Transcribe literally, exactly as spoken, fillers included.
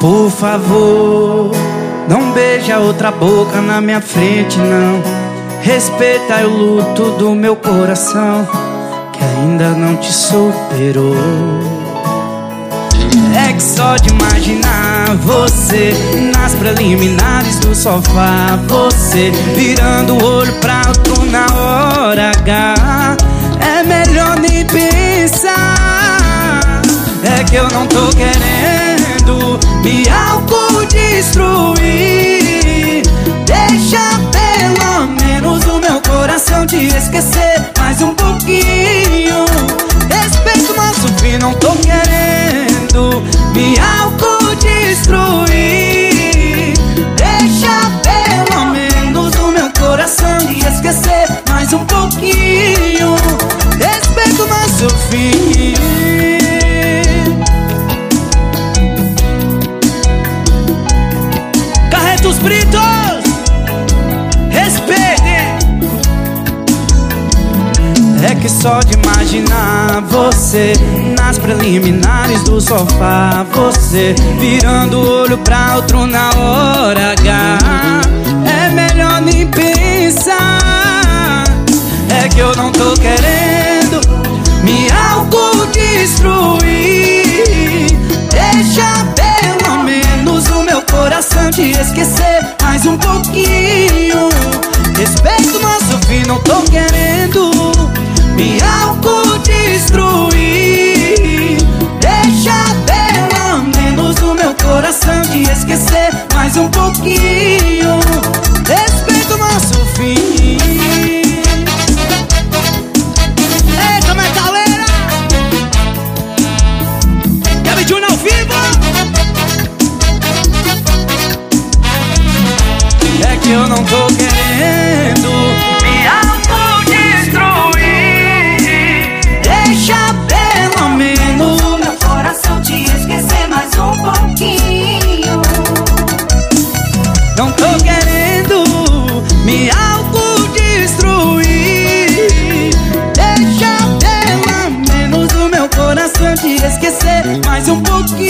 Por favor, não beija outra boca na minha frente, não. Respeita o luto do meu coração, que ainda não te superou. É que só de imaginar você nas preliminares do sofá, você virando o olho pra outro na hora H, é melhor nem pensar. É que eu não tô querendo me autodestruir. Deixa pelo menos o meu coração te esquecer mais um pouquinho. Respeito nosso fim, não tô querendo me autodestruir. Deixa pelo menos o meu coração te esquecer mais um pouquinho. Respeito nosso fim. Carretos Britos, respeitem. É que só de imaginar você nas preliminares do sofá, você virando o olho pra outro na hora H, é melhor nem pensar. É que eu não tô querendo me autodestruir. Deixa pelo menos o meu coração te esquecer mais um pouquinho. Respeito nosso fim, não tô querendo me autodestruir. Deixa pelo menos o meu coração te esquecer mais um pouquinho. Respeito nosso fim. Eita, metaleira! Gabi Júnior ao vivo! É que eu não tô querendo me autodestruir. Deixa pelo menos o meu coração te esquecer mais um pouquinho. Não tô querendo me autodestruir. Deixa pelo menos o meu coração te esquecer mais um pouquinho.